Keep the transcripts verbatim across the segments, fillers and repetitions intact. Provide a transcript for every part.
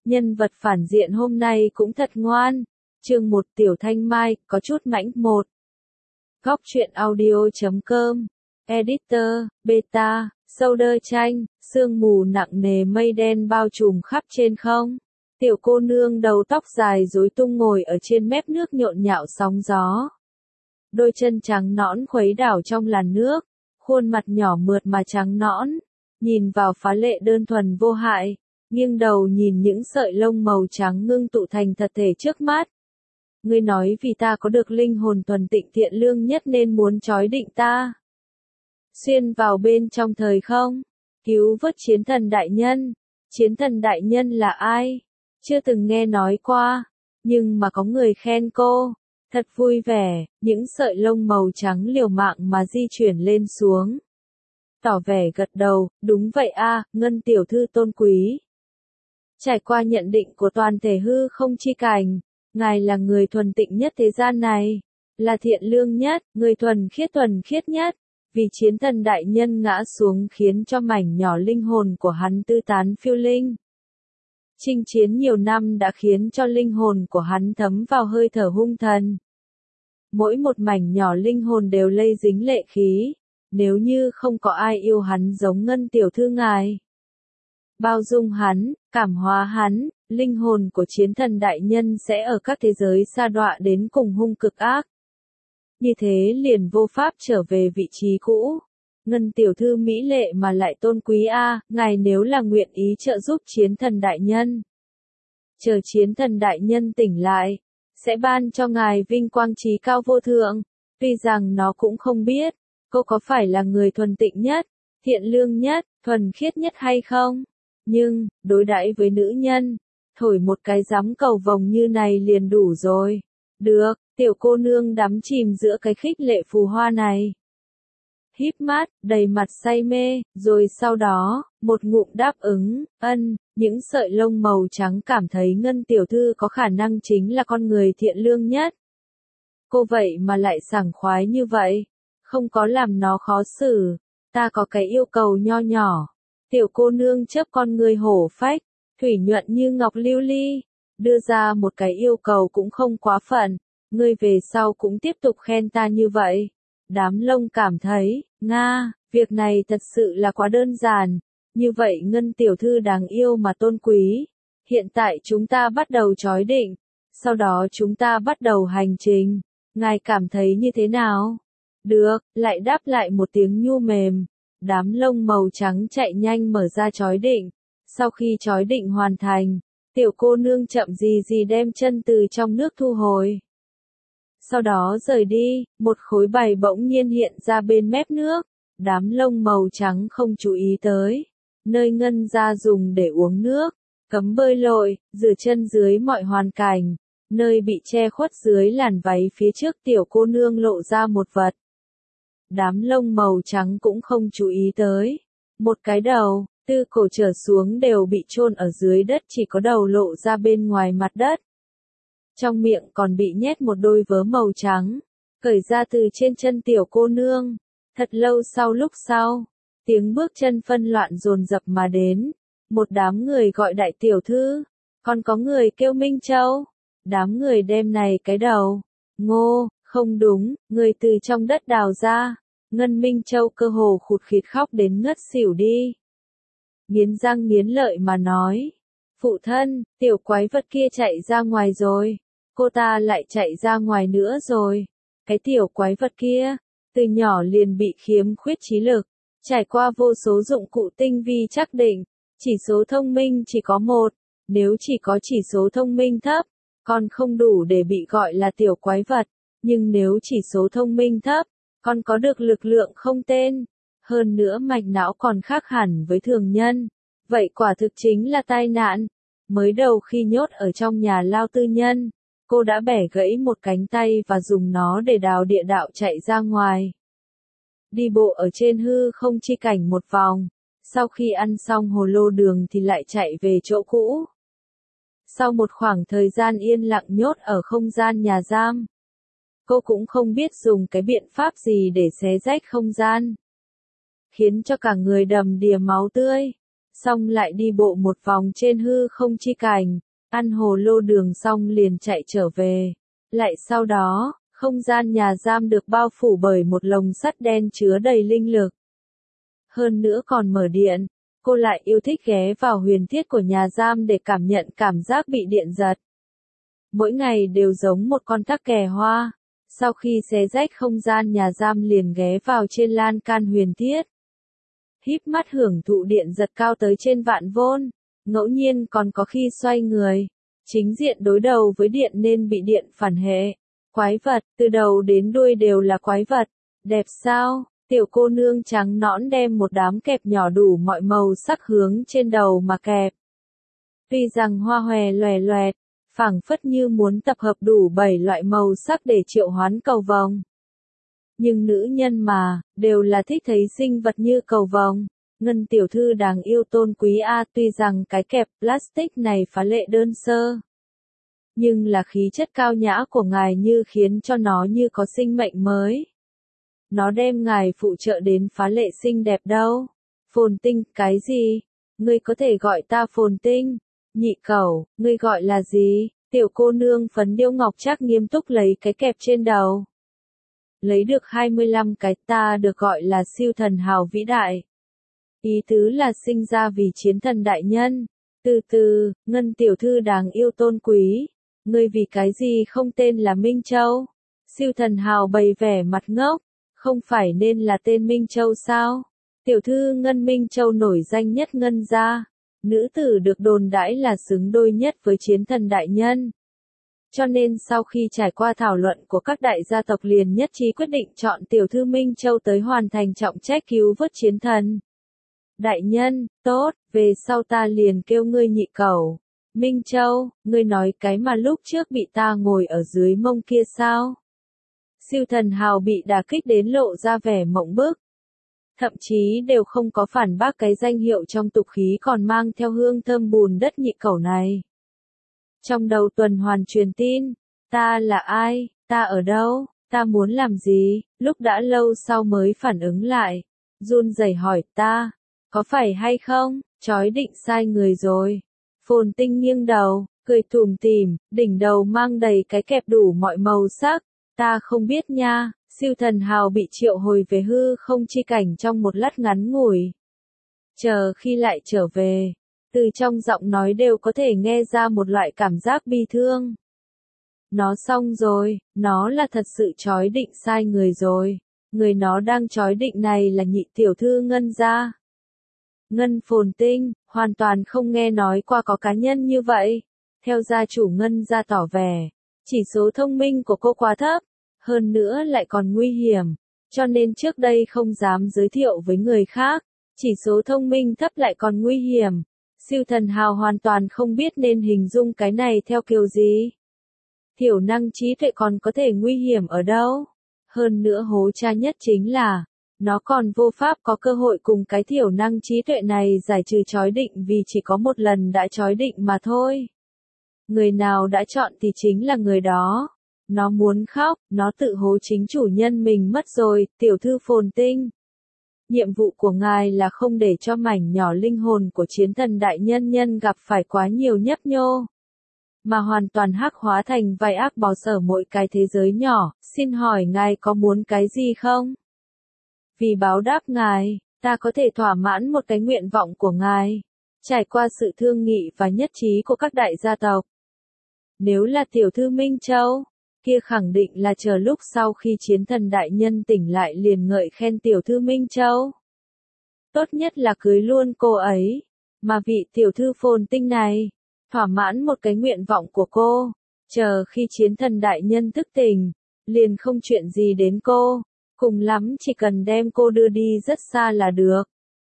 Nhân vật phản diện hôm nay cũng thật ngoan. Chương một Tiểu Thanh Mai, có chút mãnh một. Góc truyện audio chấm com. Editor, Beta, Solder tranh, sương mù nặng nề mây đen bao trùm khắp trên không. Tiểu cô nương đầu tóc dài rối tung ngồi ở trên mép nước nhộn nhạo sóng gió. Đôi chân trắng nõn khuấy đảo trong làn nước, khuôn mặt nhỏ mượt mà trắng nõn, nhìn vào phá lệ đơn thuần vô hại, nghiêng đầu nhìn những sợi lông màu trắng ngưng tụ thành thật thể trước mắt. Ngươi nói vì ta có được linh hồn thuần tịnh thiện lương nhất nên muốn trói định ta. Xuyên vào bên trong thời không, cứu vớt chiến thần đại nhân. Chiến thần đại nhân là ai? Chưa từng nghe nói qua, nhưng mà có người khen cô. Thật vui vẻ, những sợi lông màu trắng liều mạng mà di chuyển lên xuống. Tỏ vẻ gật đầu, đúng vậy a, Ngân tiểu thư tôn quý. Trải qua nhận định của toàn thể hư không chi cảnh, ngài là người thuần tịnh nhất thế gian này, là thiện lương nhất, người thuần khiết thuần khiết nhất. Vì chiến thần đại nhân ngã xuống khiến cho mảnh nhỏ linh hồn của hắn tư tán phiêu linh. Chinh chiến nhiều năm đã khiến cho linh hồn của hắn thấm vào hơi thở hung thần. Mỗi một mảnh nhỏ linh hồn đều lây dính lệ khí, nếu như không có ai yêu hắn giống Ngân tiểu thư ngài. Bao dung hắn, cảm hóa hắn, linh hồn của chiến thần đại nhân sẽ ở các thế giới sa đọa đến cùng hung cực ác. Như thế liền vô pháp trở về vị trí cũ. Ngân tiểu thư mỹ lệ mà lại tôn quý a, ngài nếu là nguyện ý trợ giúp chiến thần đại nhân. Chờ chiến thần đại nhân tỉnh lại, sẽ ban cho ngài vinh quang trí cao vô thượng. Tuy rằng nó cũng không biết, cô có phải là người thuần tịnh nhất, thiện lương nhất, thuần khiết nhất hay không. Nhưng, đối đãi với nữ nhân, thổi một cái gióng cầu vồng như này liền đủ rồi. Được, tiểu cô nương đắm chìm giữa cái khích lệ phù hoa này. Híp mắt, đầy mặt say mê, rồi sau đó, một ngụm đáp ứng, ân, những sợi lông màu trắng cảm thấy Ngân tiểu thư có khả năng chính là con người thiện lương nhất. Cô vậy mà lại sảng khoái như vậy, không có làm nó khó xử, ta có cái yêu cầu nho nhỏ. Tiểu cô nương chớp con người hổ phách, thủy nhuận như ngọc lưu ly, đưa ra một cái yêu cầu cũng không quá phận, ngươi về sau cũng tiếp tục khen ta như vậy. Đám lông cảm thấy, Nga, việc này thật sự là quá đơn giản, như vậy Ngân tiểu thư đáng yêu mà tôn quý. Hiện tại chúng ta bắt đầu chói định, sau đó chúng ta bắt đầu hành trình, ngài cảm thấy như thế nào? Được, lại đáp lại một tiếng nhu mềm. Đám lông màu trắng chạy nhanh mở ra chói định. Sau khi chói định hoàn thành, tiểu cô nương chậm gì gì đem chân từ trong nước thu hồi. Sau đó rời đi, một khối bày bỗng nhiên hiện ra bên mép nước. Đám lông màu trắng không chú ý tới. Nơi Ngân ra dùng để uống nước, cấm bơi lội, rửa chân dưới mọi hoàn cảnh. Nơi bị che khuất dưới làn váy phía trước tiểu cô nương lộ ra một vật. Đám lông màu trắng cũng không chú ý tới. Một cái đầu, từ cổ trở xuống đều bị chôn ở dưới đất, chỉ có đầu lộ ra bên ngoài mặt đất. Trong miệng còn bị nhét một đôi vớ màu trắng, cởi ra từ trên chân tiểu cô nương. Thật lâu sau lúc sau, tiếng bước chân phân loạn dồn dập mà đến. Một đám người gọi đại tiểu thư, còn có người kêu Minh Châu. Đám người đem này cái đầu. Ngô, không đúng, người từ trong đất đào ra. Ngân Minh Châu cơ hồ khụt khịt khóc đến ngất xỉu đi. Nghiến răng nghiến lợi mà nói. Phụ thân, tiểu quái vật kia chạy ra ngoài rồi. Cô ta lại chạy ra ngoài nữa rồi. Cái tiểu quái vật kia, từ nhỏ liền bị khiếm khuyết trí lực. Trải qua vô số dụng cụ tinh vi chắc định. Chỉ số thông minh chỉ có một. Nếu chỉ có chỉ số thông minh thấp, còn không đủ để bị gọi là tiểu quái vật. Nhưng nếu chỉ số thông minh thấp, còn có được lực lượng không tên. Hơn nữa mạch não còn khác hẳn với thường nhân. Vậy quả thực chính là tai nạn. Mới đầu khi nhốt ở trong nhà lao tư nhân, cô đã bẻ gãy một cánh tay và dùng nó để đào địa đạo chạy ra ngoài. Đi bộ ở trên hư không chi cảnh một vòng. Sau khi ăn xong hồ lô đường thì lại chạy về chỗ cũ. Sau một khoảng thời gian yên lặng nhốt ở không gian nhà giam, cô cũng không biết dùng cái biện pháp gì để xé rách không gian, khiến cho cả người đầm đìa máu tươi. xong lại đi bộ một vòng trên hư không chi cảnh, ăn hồ lô đường xong liền chạy trở về. Lại sau đó, không gian nhà giam được bao phủ bởi một lồng sắt đen chứa đầy linh lực. Hơn nữa còn mở điện, cô lại yêu thích ghé vào huyền thiết của nhà giam để cảm nhận cảm giác bị điện giật. Mỗi ngày đều giống một con tắc kè hoa, sau khi xé rách không gian nhà giam liền ghé vào trên lan can huyền thiết. Híp mắt hưởng thụ điện giật cao tới trên vạn vôn, ngẫu nhiên còn có khi xoay người, chính diện đối đầu với điện nên bị điện phản hệ. Quái vật, từ đầu đến đuôi đều là quái vật, đẹp sao? Tiểu cô nương trắng nõn đem một đám kẹp nhỏ đủ mọi màu sắc hướng trên đầu mà kẹp. Tuy rằng hoa hòe loè loẹt, phảng phất như muốn tập hợp đủ bảy loại màu sắc để triệu hoán cầu vồng. Nhưng nữ nhân mà, đều là thích thấy sinh vật như cầu vồng. Ngân tiểu thư đáng yêu tôn quý a, tuy rằng cái kẹp plastic này phá lệ đơn sơ, nhưng là khí chất cao nhã của ngài như khiến cho nó như có sinh mệnh mới. Nó đem ngài phụ trợ đến phá lệ xinh đẹp đâu. Phồn Tinh, cái gì? Ngươi có thể gọi ta Phồn Tinh. Nhị cẩu, ngươi gọi là gì? Tiểu cô nương phấn điêu ngọc trác nghiêm túc lấy cái kẹp trên đầu. Lấy được hai mươi lăm cái, ta được gọi là siêu thần hào vĩ đại. Ý tứ là sinh ra vì chiến thần đại nhân. Từ từ, Ngân tiểu thư đáng yêu tôn quý. Ngươi vì cái gì không tên là Minh Châu? Siêu thần hào bày vẻ mặt ngốc. Không phải nên là tên Minh Châu sao? Tiểu thư Ngân Minh Châu nổi danh nhất Ngân gia. Nữ tử được đồn đãi là xứng đôi nhất với chiến thần đại nhân. Cho nên sau khi trải qua thảo luận của các đại gia tộc liền nhất trí quyết định chọn tiểu thư Minh Châu tới hoàn thành trọng trách cứu vớt chiến thần. Đại nhân, tốt, về sau ta liền kêu ngươi nhị cẩu. Minh Châu, ngươi nói cái mà lúc trước bị ta ngồi ở dưới mông kia sao? Siêu thần hào bị đả kích đến lộ ra vẻ mộng bức. Thậm chí đều không có phản bác cái danh hiệu trong tục khí còn mang theo hương thơm bùn đất nhị cẩu này. Trong đầu tuần hoàn truyền tin, ta là ai, ta ở đâu, ta muốn làm gì, lúc đã lâu sau mới phản ứng lại, run rẩy hỏi ta, có phải hay không, chói định sai người rồi. Phồn Tinh nghiêng đầu, cười tủm tỉm, đỉnh đầu mang đầy cái kẹp đủ mọi màu sắc, ta không biết nha. Siêu thần hào bị triệu hồi về hư không chi cảnh trong một lát ngắn ngủi. Chờ khi lại trở về, từ trong giọng nói đều có thể nghe ra một loại cảm giác bi thương. Nó xong rồi, nó là thật sự chói định sai người rồi. Người nó đang chói định này là nhị tiểu thư Ngân gia. Ngân Phồn Tinh, hoàn toàn không nghe nói qua có cá nhân như vậy. Theo gia chủ Ngân gia tỏ vẻ, chỉ số thông minh của cô quá thấp. Hơn nữa lại còn nguy hiểm, cho nên trước đây không dám giới thiệu với người khác, chỉ số thông minh thấp lại còn nguy hiểm. Siêu thần hào hoàn toàn không biết nên hình dung cái này theo kiểu gì. Thiểu năng trí tuệ còn có thể nguy hiểm ở đâu? Hơn nữa hố cha nhất chính là, nó còn vô pháp có cơ hội cùng cái thiểu năng trí tuệ này giải trừ chói định vì chỉ có một lần đã chói định mà thôi. Người nào đã chọn thì chính là người đó. Nó muốn khóc, nó tự hố chính chủ nhân mình mất rồi, tiểu thư Phồn Tinh. Nhiệm vụ của ngài là không để cho mảnh nhỏ linh hồn của chiến thần đại nhân nhân gặp phải quá nhiều nhấp nhô. Mà hoàn toàn hắc hóa thành vài ác bò sở mỗi cái thế giới nhỏ, xin hỏi ngài có muốn cái gì không? Vì báo đáp ngài, ta có thể thỏa mãn một cái nguyện vọng của ngài. Trải qua sự thương nghị và nhất trí của các đại gia tộc. Nếu là tiểu thư Minh Châu, kia khẳng định là chờ lúc sau khi chiến thần đại nhân tỉnh lại liền ngợi khen tiểu thư Minh Châu. Tốt nhất là cưới luôn cô ấy, mà vị tiểu thư Phồn Tinh này, thỏa mãn một cái nguyện vọng của cô, chờ khi chiến thần đại nhân thức tỉnh, liền không chuyện gì đến cô, cùng lắm chỉ cần đem cô đưa đi rất xa là được.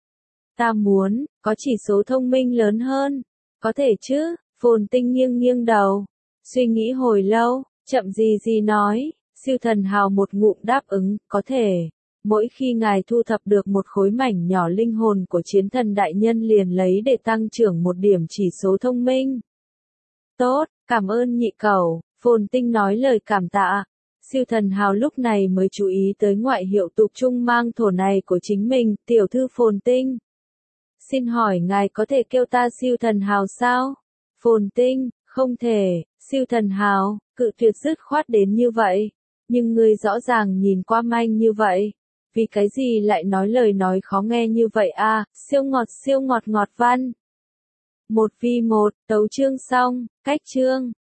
Ta muốn, có chỉ số thông minh lớn hơn, có thể chứ, Phồn Tinh nghiêng nghiêng đầu, suy nghĩ hồi lâu. Chậm gì gì nói, siêu thần hào một ngụm đáp ứng, có thể. Mỗi khi ngài thu thập được một khối mảnh nhỏ linh hồn của chiến thần đại nhân liền lấy để tăng trưởng một điểm chỉ số thông minh. Tốt, cảm ơn nhị cẩu, Phồn Tinh nói lời cảm tạ. Siêu thần hào lúc này mới chú ý tới ngoại hiệu tục chung mang thổ này của chính mình, tiểu thư Phồn Tinh. Xin hỏi ngài có thể kêu ta siêu thần hào sao? Phồn Tinh, không thể, siêu thần hào, cự tuyệt dứt khoát đến như vậy. Nhưng ngươi rõ ràng nhìn qua manh như vậy. Vì cái gì lại nói lời nói khó nghe như vậy à, siêu ngọt siêu ngọt ngọt văn. Một vi một, tấu chương xong, cách chương.